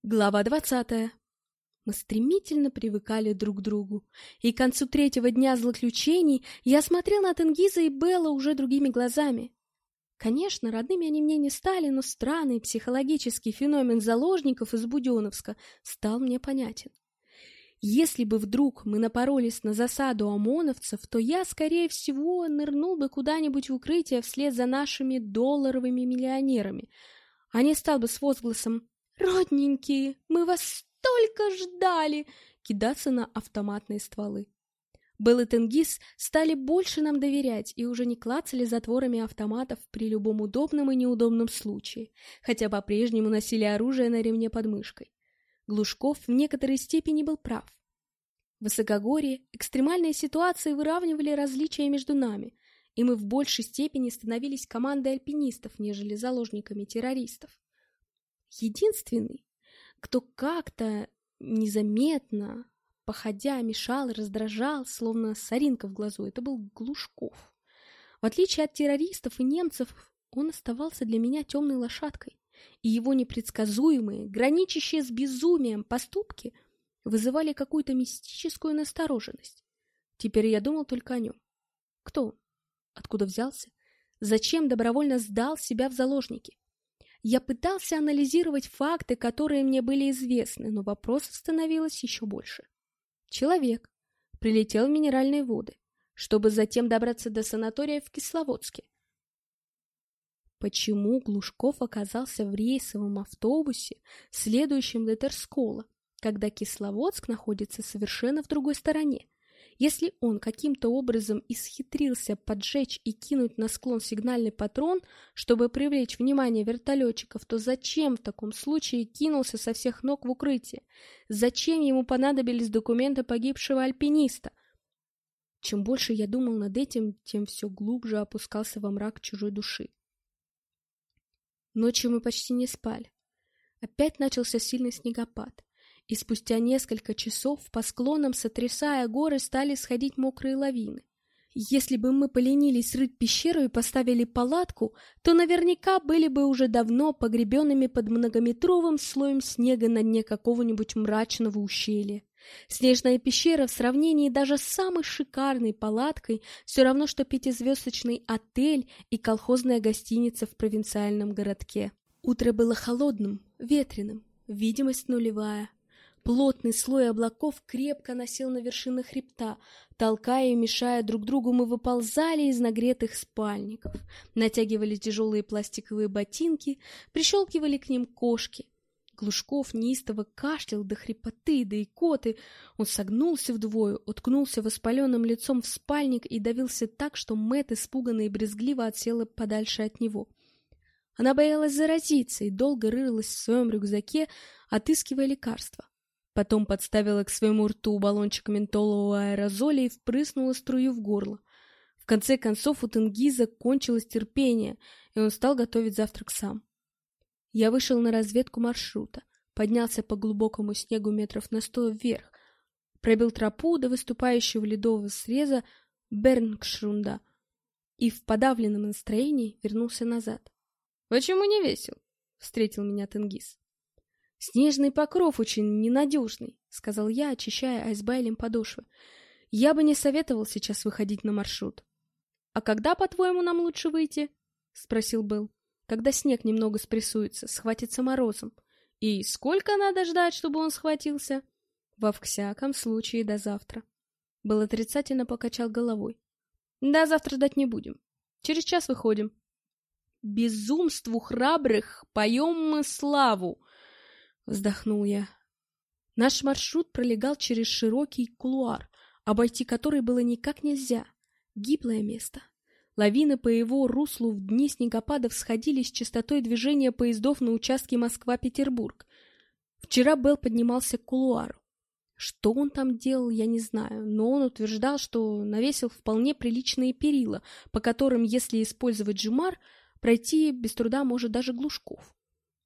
Глава 20. Мы стремительно привыкали друг к другу, и к концу третьего дня злоключений я смотрел на Тенгиза и Белла уже другими глазами. Конечно, родными они мне не стали, но странный психологический феномен заложников из Буденновска стал мне понятен. Если бы вдруг мы напоролись на засаду ОМОНовцев, то я, скорее всего, нырнул бы куда-нибудь в укрытие вслед за нашими долларовыми миллионерами, а не стал бы с возгласом «Родненькие, мы вас столько ждали!» кидаться на автоматные стволы. Белл и Тенгиз стали больше нам доверять и уже не клацали затворами автоматов при любом удобном и неудобном случае, хотя по-прежнему носили оружие на ремне под мышкой. Глушков в некоторой степени был прав. В высокогорье экстремальные ситуации выравнивали различия между нами, и мы в большей степени становились командой альпинистов, нежели заложниками террористов. Единственный, кто как-то незаметно, походя, мешал и раздражал, словно соринка в глазу, это был Глушков. В отличие от террористов и немцев, он оставался для меня темной лошадкой, и его непредсказуемые, граничащие с безумием поступки вызывали какую-то мистическую настороженность. Теперь я думал только о нем. Кто он? Откуда взялся? Зачем добровольно сдал себя в заложники? Я пытался анализировать факты, которые мне были известны, но вопросов становилось еще больше. Человек прилетел в Минеральные воды, чтобы затем добраться до санатория в Кисловодске. Почему Глушков оказался в рейсовом автобусе, следующем до Терскола, когда Кисловодск находится совершенно в другой стороне? Если он каким-то образом исхитрился поджечь и кинуть на склон сигнальный патрон, чтобы привлечь внимание вертолетчиков, то зачем в таком случае кинулся со всех ног в укрытие? Зачем ему понадобились документы погибшего альпиниста? Чем больше я думал над этим, тем все глубже опускался во мрак чужой души. Ночью мы почти не спали. Опять начался сильный снегопад. И спустя несколько часов по склонам, сотрясая горы, стали сходить мокрые лавины. Если бы мы поленились рыть пещеру и поставили палатку, то наверняка были бы уже давно погребенными под многометровым слоем снега на дне какого-нибудь мрачного ущелья. Снежная пещера в сравнении даже с самой шикарной палаткой все равно, что пятизвездочный отель и колхозная гостиница в провинциальном городке. Утро было холодным, ветреным, видимость нулевая. Плотный слой облаков крепко носил на вершины хребта. Толкая и мешая друг другу, мы выползали из нагретых спальников, натягивали тяжелые пластиковые ботинки, прищелкивали к ним кошки. Глушков неистово кашлял до хрипоты, до икоты. Он согнулся вдвое, уткнулся воспаленным лицом в спальник и давился так, что Мэтт, испуганно и брезгливо, отсела подальше от него. Она боялась заразиться и долго рылась в своем рюкзаке, отыскивая лекарства. Потом подставила к своему рту баллончик ментолового аэрозоля и впрыснула струю в горло. В конце концов у Тенгиза кончилось терпение, и он стал готовить завтрак сам. Я вышел на разведку маршрута, поднялся по глубокому снегу метров на 100 вверх, пробил тропу до выступающего ледового среза Бернгшрунда и в подавленном настроении вернулся назад. — Почему не весел? — встретил меня Тенгиз. — Снежный покров очень ненадежный, — сказал я, очищая айсбайлем подошвы. — Я бы не советовал сейчас выходить на маршрут. — А когда, по-твоему, нам лучше выйти? — спросил Белл. — Когда снег немного спрессуется, схватится морозом. И сколько надо ждать, чтобы он схватился? — Во всяком случае, до завтра. Белл отрицательно покачал головой. — Да, завтра ждать не будем. Через час выходим. — Безумству храбрых поем мы славу! Вздохнул я. Наш маршрут пролегал через широкий кулуар, обойти который было никак нельзя. Гиблое место. Лавины по его руслу в дни снегопадов сходились с частотой движения поездов на участке Москва-Петербург. Вчера Белл поднимался к кулуару. Что он там делал, я не знаю, но он утверждал, что навесил вполне приличные перила, по которым, если использовать джумар, пройти без труда может даже Глушков.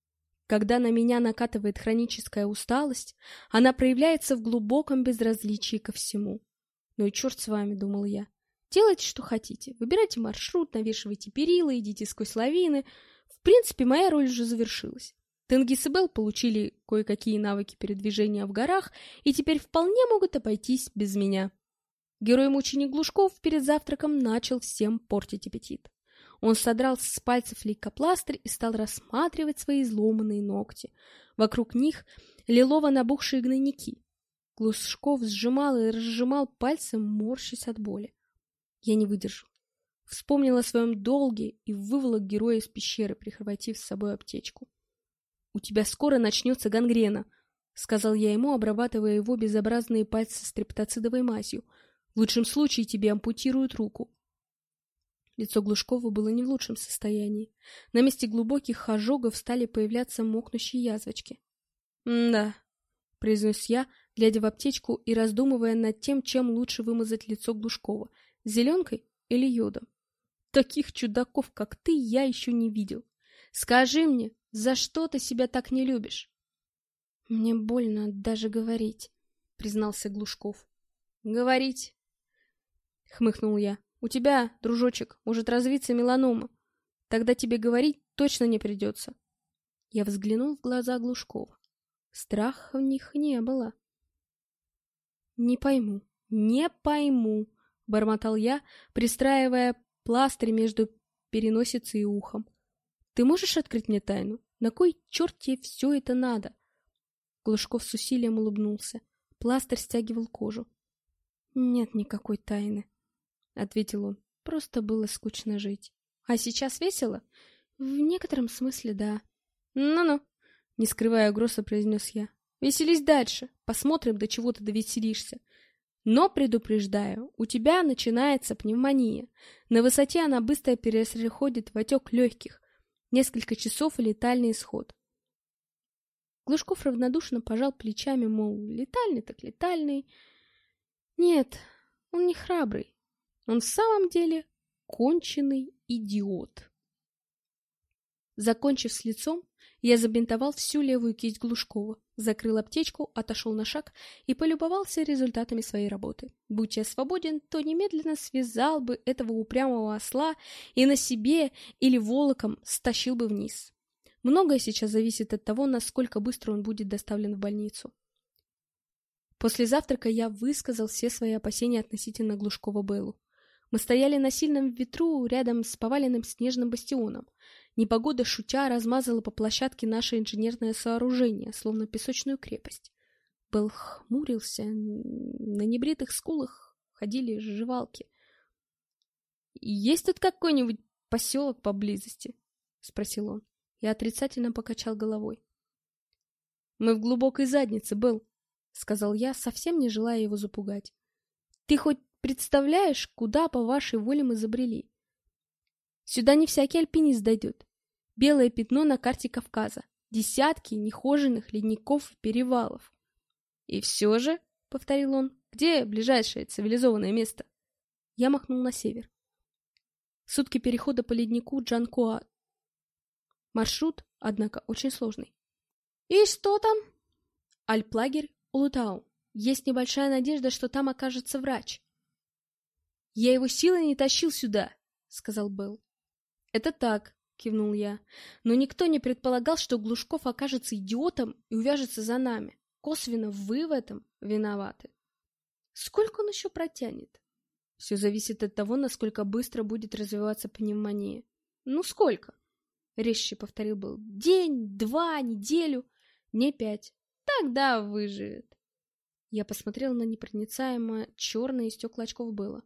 Когда на меня накатывает хроническая усталость, она проявляется в глубоком безразличии ко всему. Ну и черт с вами, думал я. Делайте, что хотите. Выбирайте маршрут, навешивайте перила, идите сквозь лавины. В принципе, моя роль уже завершилась. Тенгиз и Белл получили кое-какие навыки передвижения в горах и теперь вполне могут обойтись без меня. Герой-мученик Глушков перед завтраком начал всем портить аппетит. Он содрал с пальцев лейкопластырь и стал рассматривать свои изломанные ногти. Вокруг них лилово набухшие гнойники. Глушков сжимал и разжимал пальцы, морщась от боли. Я не выдержал. Вспомнил о своем долге и выволок героя из пещеры, прихватив с собой аптечку. «У тебя скоро начнется гангрена», — сказал я ему, обрабатывая его безобразные пальцы стрептоцидовой мазью. «В лучшем случае тебе ампутируют руку». Лицо Глушкова было не в лучшем состоянии. На месте глубоких ожогов стали появляться мокнущие язвочки. «Да», — произнес я, глядя в аптечку и раздумывая над тем, чем лучше вымазать лицо Глушкова — зеленкой или йодом. «Таких чудаков, как ты, я еще не видел. Скажи мне, за что ты себя так не любишь?» «Мне больно даже говорить», — признался Глушков. «Говорить?» — хмыкнул я. «У тебя, дружочек, может развиться меланома. Тогда тебе говорить точно не придется». Я взглянул в глаза Глушкова. Страха в них не было. «Не пойму», — бормотал я, пристраивая пластырь между переносицей и ухом. «Ты можешь открыть мне тайну? На кой черт тебе все это надо?» Глушков с усилием улыбнулся. Пластырь стягивал кожу. «Нет никакой тайны», — ответил он. «Просто было скучно жить». «А сейчас весело?» «В некотором смысле, да». «Ну-ну», — не скрывая угрозы, произнес я. «Веселись дальше. Посмотрим, до чего ты довеселишься. Но, предупреждаю, у тебя начинается пневмония. На высоте она быстро переходит в отек легких. Несколько часов и летальный исход». Глушков равнодушно пожал плечами, мол, летальный так летальный. Нет, он не храбрый. Он в самом деле конченый идиот. Закончив с лицом, я забинтовал всю левую кисть Глушкова, закрыл аптечку, отошел на шаг и полюбовался результатами своей работы. Будь я свободен, то немедленно связал бы этого упрямого осла и на себе или волоком стащил бы вниз. Многое сейчас зависит от того, насколько быстро он будет доставлен в больницу. После завтрака я высказал все свои опасения относительно Глушкова Беллу. Мы стояли на сильном ветру рядом с поваленным снежным бастионом. Непогода, шутя, размазала по площадке наше инженерное сооружение, словно песочную крепость. Белл хмурился, на небритых скулах ходили жевалки. «Есть тут какой-нибудь поселок поблизости?» — спросил он. Я отрицательно покачал головой. «Мы в глубокой заднице, Белл», — сказал я, совсем не желая его запугать. «Ты хоть представляешь, куда по вашей воле мы забрели? Сюда не всякий альпинист дойдет. Белое пятно на карте Кавказа. Десятки нехоженных ледников и перевалов». «И все же», — повторил он, — «где ближайшее цивилизованное место?» Я махнул на север. Сутки перехода по леднику Джанкоа. Маршрут, однако, очень сложный. «И что там?» «Альплагерь, Улутау. Есть небольшая надежда, что там окажется врач». «Я его силой не тащил сюда», — сказал Белл. «Это так», — кивнул я. «Но никто не предполагал, что Глушков окажется идиотом и увяжется за нами. Косвенно вы в этом виноваты». «Сколько он еще протянет?» «Все зависит от того, насколько быстро будет развиваться пневмония». «Ну, сколько?» — резче повторил Белл. «День, 2, неделю, не 5. Тогда выживет». Я посмотрел на непроницаемо черные стекла очков Белла.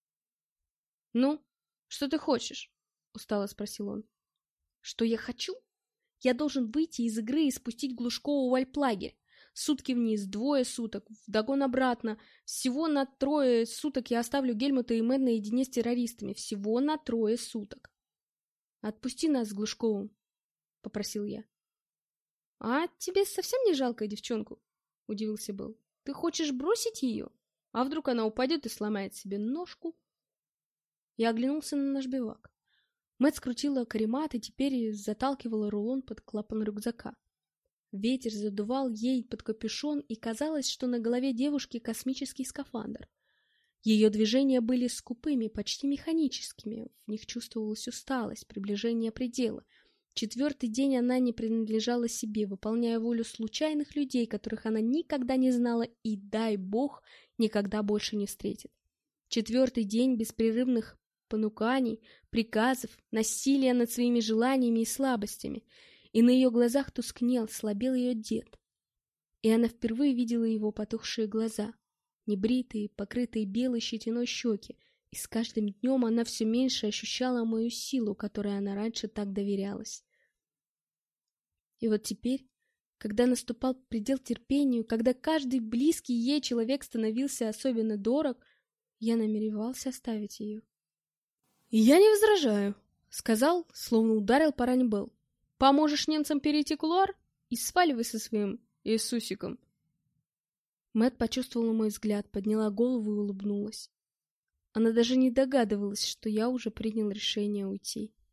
«Ну, что ты хочешь?» — устало спросил он. «Что я хочу? Я должен выйти из игры и спустить Глушкова в альплагерь. Сутки вниз, 2 суток, вдогон обратно. Всего на 3 суток я оставлю Гельмута и Мэтт наедине с террористами. Всего на 3 суток. Отпусти нас с Глушковым», — попросил я. «А тебе совсем не жалко девчонку?» — удивился Белл. «Ты хочешь бросить ее? А вдруг она упадет и сломает себе ножку?» Я оглянулся на наш бивак. Мэтт скрутила каремат и теперь заталкивала рулон под клапан рюкзака. Ветер задувал ей под капюшон, и казалось, что на голове девушки космический скафандр. Ее движения были скупыми, почти механическими, в них чувствовалась усталость, приближение предела. 4-й день она не принадлежала себе, выполняя волю случайных людей, которых она никогда не знала и, дай бог, никогда больше не встретит. 4-й день беспрерывных понуканий, приказов, насилия над своими желаниями и слабостями, и на ее глазах тускнел, слабел ее дед. И она впервые видела его потухшие глаза, небритые, покрытые белой щетиной щеки, и с каждым днем она все меньше ощущала мою силу, которой она раньше так доверялась. И вот теперь, когда наступал предел терпению, когда каждый близкий ей человек становился особенно дорог, я намеревался оставить ее. «Я не возражаю», — сказал, словно ударил по ране Белл. «Поможешь немцам перейти кулуар и сваливай со своим Иисусиком». Мэтт почувствовала мой взгляд, подняла голову и улыбнулась. Она даже не догадывалась, что я уже принял решение уйти.